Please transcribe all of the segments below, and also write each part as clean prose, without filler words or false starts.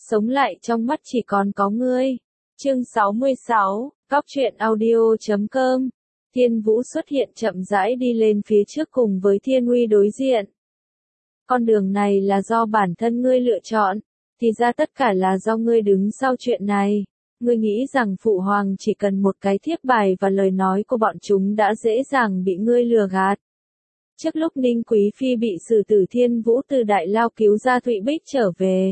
sống lại trong mắt chỉ còn có ngươi. Chương 66, Cóc truyện audio.com. Thiên Vũ xuất hiện chậm rãi đi lên phía trước cùng với Thiên Uy đối diện. Con đường này là do bản thân ngươi lựa chọn, thì ra tất cả là do ngươi đứng sau chuyện này. Ngươi nghĩ rằng Phụ Hoàng chỉ cần một cái thiếp bài và lời nói của bọn chúng đã dễ dàng bị ngươi lừa gạt. Trước lúc Ninh Quý Phi bị xử tử, Thiên Vũ từ Đại Lao cứu ra Thụy Bích trở về.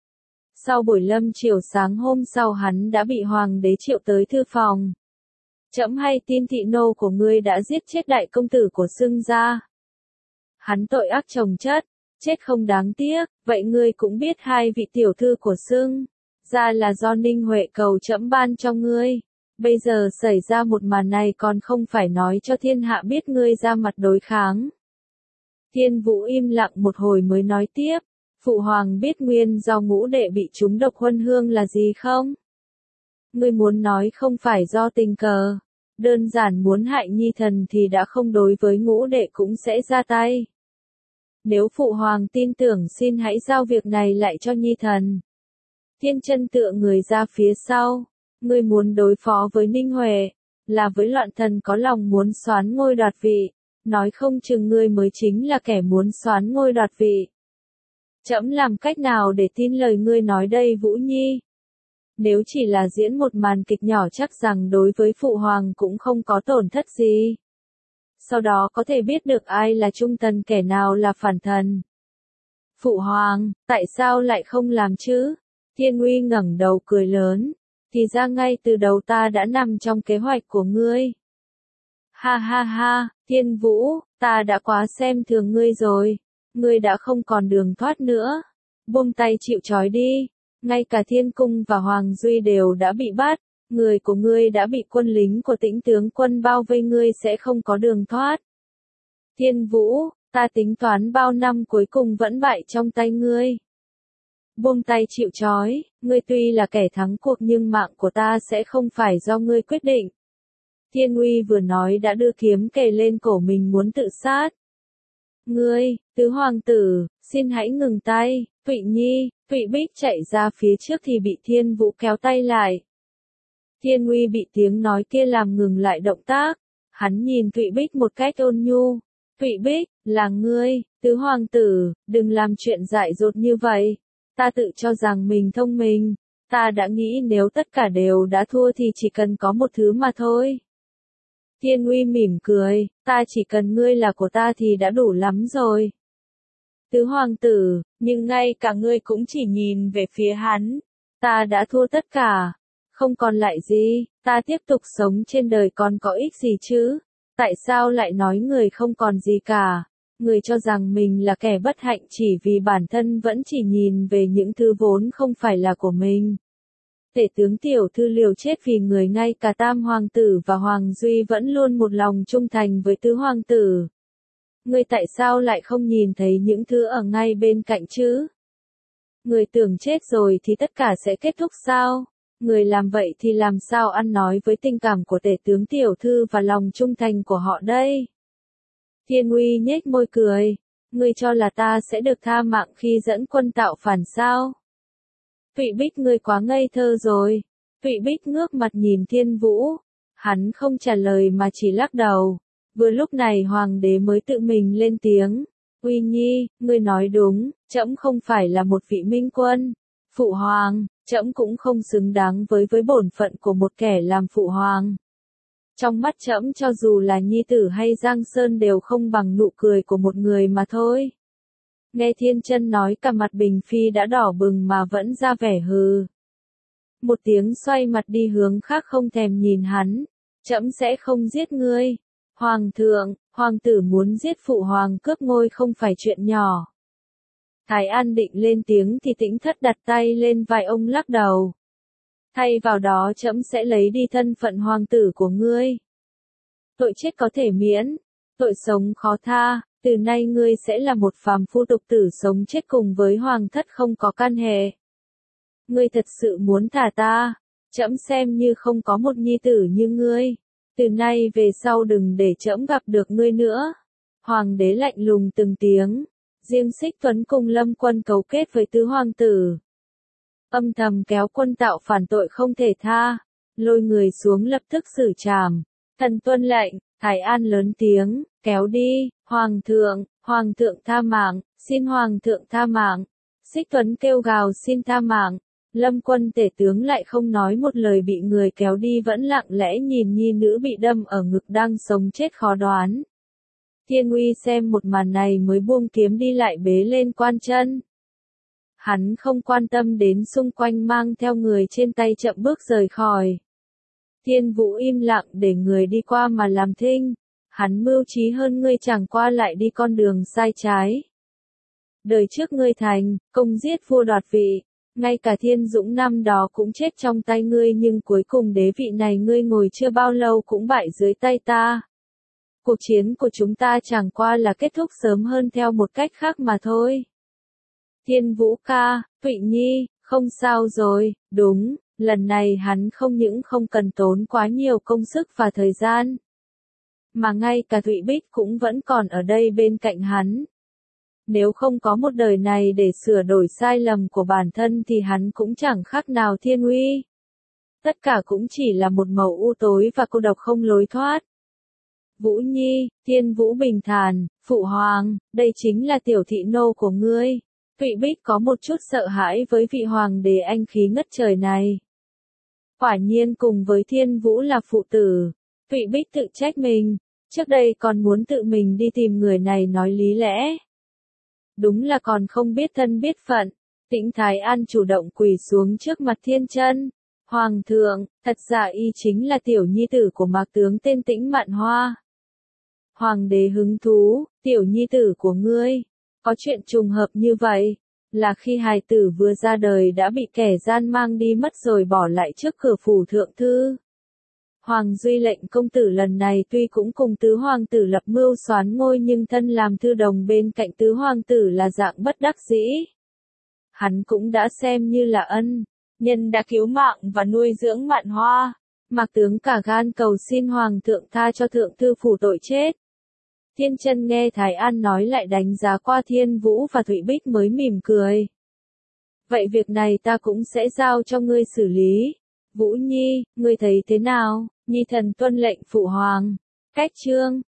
Sau buổi lâm chiều sáng hôm sau hắn đã bị Hoàng đế triệu tới thư phòng. Trẫm hay tin thị nô của ngươi đã giết chết đại công tử của Xưng gia. Hắn tội ác chồng chất, chết không đáng tiếc, vậy ngươi cũng biết hai vị tiểu thư của Xưng gia là do Ninh Huệ cầu trẫm ban cho ngươi. Bây giờ xảy ra một màn này còn không phải nói cho thiên hạ biết ngươi ra mặt đối kháng. Thiên Vũ im lặng một hồi mới nói tiếp, Phụ Hoàng biết nguyên do ngũ đệ bị trúng độc huân hương là gì không? Ngươi muốn nói không phải do tình cờ, đơn giản muốn hại Nhi thần thì đã không đối với ngũ đệ cũng sẽ ra tay. Nếu Phụ Hoàng tin tưởng xin hãy giao việc này lại cho Nhi thần. Thiên Chân tựa người ra phía sau, ngươi muốn đối phó với Ninh Huệ, là với loạn thần có lòng muốn soán ngôi đoạt vị, nói không chừng ngươi mới chính là kẻ muốn soán ngôi đoạt vị. Trẫm làm cách nào để tin lời ngươi nói đây Vũ Nhi? Nếu chỉ là diễn một màn kịch nhỏ chắc rằng đối với Phụ Hoàng cũng không có tổn thất gì. Sau đó có thể biết được ai là trung thần kẻ nào là phản thần. Phụ Hoàng, tại sao lại không làm chứ? Thiên Uy ngẩng đầu cười lớn, thì ra ngay từ đầu ta đã nằm trong kế hoạch của ngươi. Ha ha ha, Thiên Vũ, ta đã quá xem thường ngươi rồi, ngươi đã không còn đường thoát nữa. Buông tay chịu trói đi, ngay cả Thiên Cung và Hoàng Duy đều đã bị bắt, người của ngươi đã bị quân lính của Tĩnh tướng quân bao vây, ngươi sẽ không có đường thoát. Thiên Vũ, ta tính toán bao năm cuối cùng vẫn bại trong tay ngươi. Buông tay chịu trói, ngươi tuy là kẻ thắng cuộc nhưng mạng của ta sẽ không phải do ngươi quyết định. Thiên Uy vừa nói đã đưa kiếm kề lên cổ mình muốn tự sát. Ngươi, tứ hoàng tử, xin hãy ngừng tay. Thụy Nhi, Thụy Bích chạy ra phía trước thì bị Thiên Vũ kéo tay lại. Thiên Uy bị tiếng nói kia làm ngừng lại động tác. Hắn nhìn Thụy Bích một cách ôn nhu. Thụy Bích, là ngươi, tứ hoàng tử, đừng làm chuyện dại dột như vậy. Ta tự cho rằng mình thông minh, ta đã nghĩ nếu tất cả đều đã thua thì chỉ cần có một thứ mà thôi. Thiên Uy mỉm cười, ta chỉ cần ngươi là của ta thì đã đủ lắm rồi. Tứ hoàng tử, nhưng ngay cả ngươi cũng chỉ nhìn về phía hắn. Ta đã thua tất cả, không còn lại gì, ta tiếp tục sống trên đời còn có ích gì chứ? Tại sao lại nói người không còn gì cả? Người cho rằng mình là kẻ bất hạnh chỉ vì bản thân vẫn chỉ nhìn về những thứ vốn không phải là của mình. Tể tướng tiểu thư liều chết vì người, ngay cả Tam hoàng tử và Hoàng Duy vẫn luôn một lòng trung thành với tứ hoàng tử. Người tại sao lại không nhìn thấy những thứ ở ngay bên cạnh chứ? Người tưởng chết rồi thì tất cả sẽ kết thúc sao? Người làm vậy thì làm sao ăn nói với tình cảm của tể tướng tiểu thư và lòng trung thành của họ đây? Thiên Uy nhếch môi cười, ngươi cho là ta sẽ được tha mạng khi dẫn quân tạo phản sao? Thụy Bích, ngươi quá ngây thơ rồi. Thụy Bích ngước mặt nhìn Thiên Vũ, hắn không trả lời mà chỉ lắc đầu. Vừa lúc này Hoàng đế mới tự mình lên tiếng, Uy Nhi, ngươi nói đúng, trẫm không phải là một vị minh quân. Phụ Hoàng, trẫm cũng không xứng đáng với bổn phận của một kẻ làm Phụ Hoàng. Trong mắt trẫm cho dù là Nhi tử hay Giang Sơn đều không bằng nụ cười của một người mà thôi. Nghe Thiên Chân nói cả mặt Bình Phi đã đỏ bừng mà vẫn ra vẻ hừ. Một tiếng xoay mặt đi hướng khác không thèm nhìn hắn. Trẫm sẽ không giết ngươi. Hoàng thượng, hoàng tử muốn giết Phụ Hoàng cướp ngôi không phải chuyện nhỏ. Thái An định lên tiếng thì Tĩnh Thất đặt tay lên vai ông lắc đầu. Thay vào đó trẫm sẽ lấy đi thân phận hoàng tử của ngươi. Tội chết có thể miễn, tội sống khó tha, từ nay ngươi sẽ là một phàm phu tục tử sống chết cùng với hoàng thất không có can hệ. Ngươi thật sự muốn thả ta, trẫm xem như không có một nhi tử như ngươi. Từ nay về sau đừng để trẫm gặp được ngươi nữa. Hoàng đế lạnh lùng từng tiếng. Riêng Xích Tuấn cùng Lâm Quân cấu kết với tứ hoàng tử. âm thầm kéo quân tạo phản tội không thể tha, lôi người xuống lập tức xử trảm. Thần tuân lệnh, Thái An lớn tiếng, kéo đi, hoàng thượng tha mạng, xin hoàng thượng tha mạng. Xích Tuấn kêu gào xin tha mạng. Lâm quân tể tướng lại không nói một lời bị người kéo đi vẫn lặng lẽ nhìn nhi nữ bị đâm ở ngực đang sống chết khó đoán. Thiên Uy xem một màn này mới buông kiếm đi lại bế lên Quan Chân. Hắn không quan tâm đến xung quanh mang theo người trên tay chậm bước rời khỏi. Thiên Vũ im lặng để người đi qua mà làm thinh. Hắn mưu trí hơn ngươi chẳng qua lại đi con đường sai trái. Đời trước ngươi thành công giết vua đoạt vị, ngay cả Thiên Dũng năm đó cũng chết trong tay ngươi nhưng cuối cùng đế vị này ngươi ngồi chưa bao lâu cũng bại dưới tay ta. Cuộc chiến của chúng ta chẳng qua là kết thúc sớm hơn theo một cách khác mà thôi. Thiên Vũ ca, Thụy Nhi, không sao rồi, đúng, lần này hắn không những không cần tốn quá nhiều công sức và thời gian, mà ngay cả Thụy Bích cũng vẫn còn ở đây bên cạnh hắn. Nếu không có một đời này để sửa đổi sai lầm của bản thân thì hắn cũng chẳng khác nào Thiên Uy. Tất cả cũng chỉ là một màu u tối và cô độc không lối thoát. Vũ Nhi, Thiên Vũ bình thản, phụ hoàng, đây chính là tiểu thị nô của ngươi. Thụy Bích có một chút sợ hãi với vị hoàng đế anh khí ngất trời này. Quả nhiên cùng với Thiên Vũ là phụ tử. Thụy Bích tự trách mình, trước đây còn muốn tự mình đi tìm người này nói lý lẽ. Đúng là còn không biết thân biết phận. Tĩnh Thái An chủ động quỳ xuống trước mặt Thiên Chân. Hoàng thượng, thật ra y chính là tiểu nhi tử của mạc tướng tên Tĩnh Mạn Hoa. Hoàng đế hứng thú, tiểu nhi tử của ngươi. Có chuyện trùng hợp như vậy, là khi hài tử vừa ra đời đã bị kẻ gian mang đi mất rồi bỏ lại trước cửa phủ thượng thư. Hoàng Duy lệnh công tử lần này tuy cũng cùng tứ hoàng tử lập mưu soán ngôi nhưng thân làm thư đồng bên cạnh tứ hoàng tử là dạng bất đắc dĩ. Hắn cũng đã xem như là ân nhân đã cứu mạng và nuôi dưỡng Mạn Hoa. Mạc tướng cả gan cầu xin hoàng thượng tha cho thượng thư phủ tội chết. Thiên Chân nghe Thái An nói lại đánh giá qua Thiên Vũ và Thụy Bích mới mỉm cười. Vậy việc này ta cũng sẽ giao cho ngươi xử lý. Vũ Nhi, ngươi thấy thế nào? Nhi thần tuân lệnh phụ hoàng. Cách chương